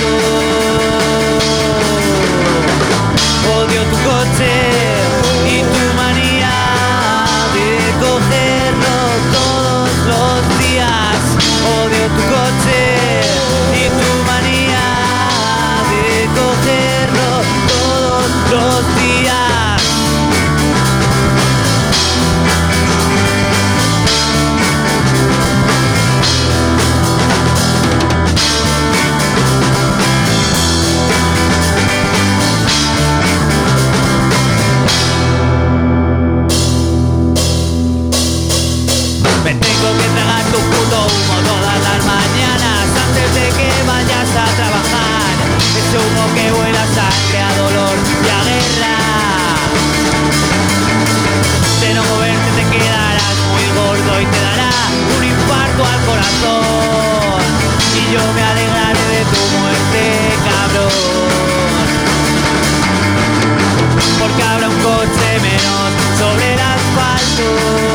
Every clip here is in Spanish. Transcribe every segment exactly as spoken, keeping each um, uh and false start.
asfalto. Odio tu coche y tu manía de cogerlo todos los días. Odio tu coche y tu manía de cogerlo todos los días. Me tengo que tragar tu puto humo todas las mañanas antes de que vayas a trabajar. Ese humo que huele a sangre, a dolor y a guerra. De no moverte te quedarás muy gordo y te dará un infarto al corazón. Y yo me alegraré de tu muerte, cabrón. Porque habrá un coche menos sobre el asfalto.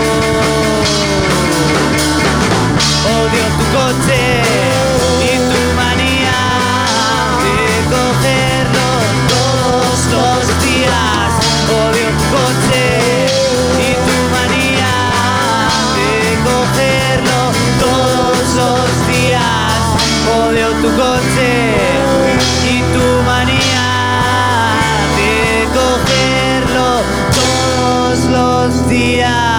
Odio tu coche y tu manía de cogerlo todos los días. Odio tu coche y tu manía de cogerlo todos los días. Odio tu coche y tu manía de cogerlo todos los días.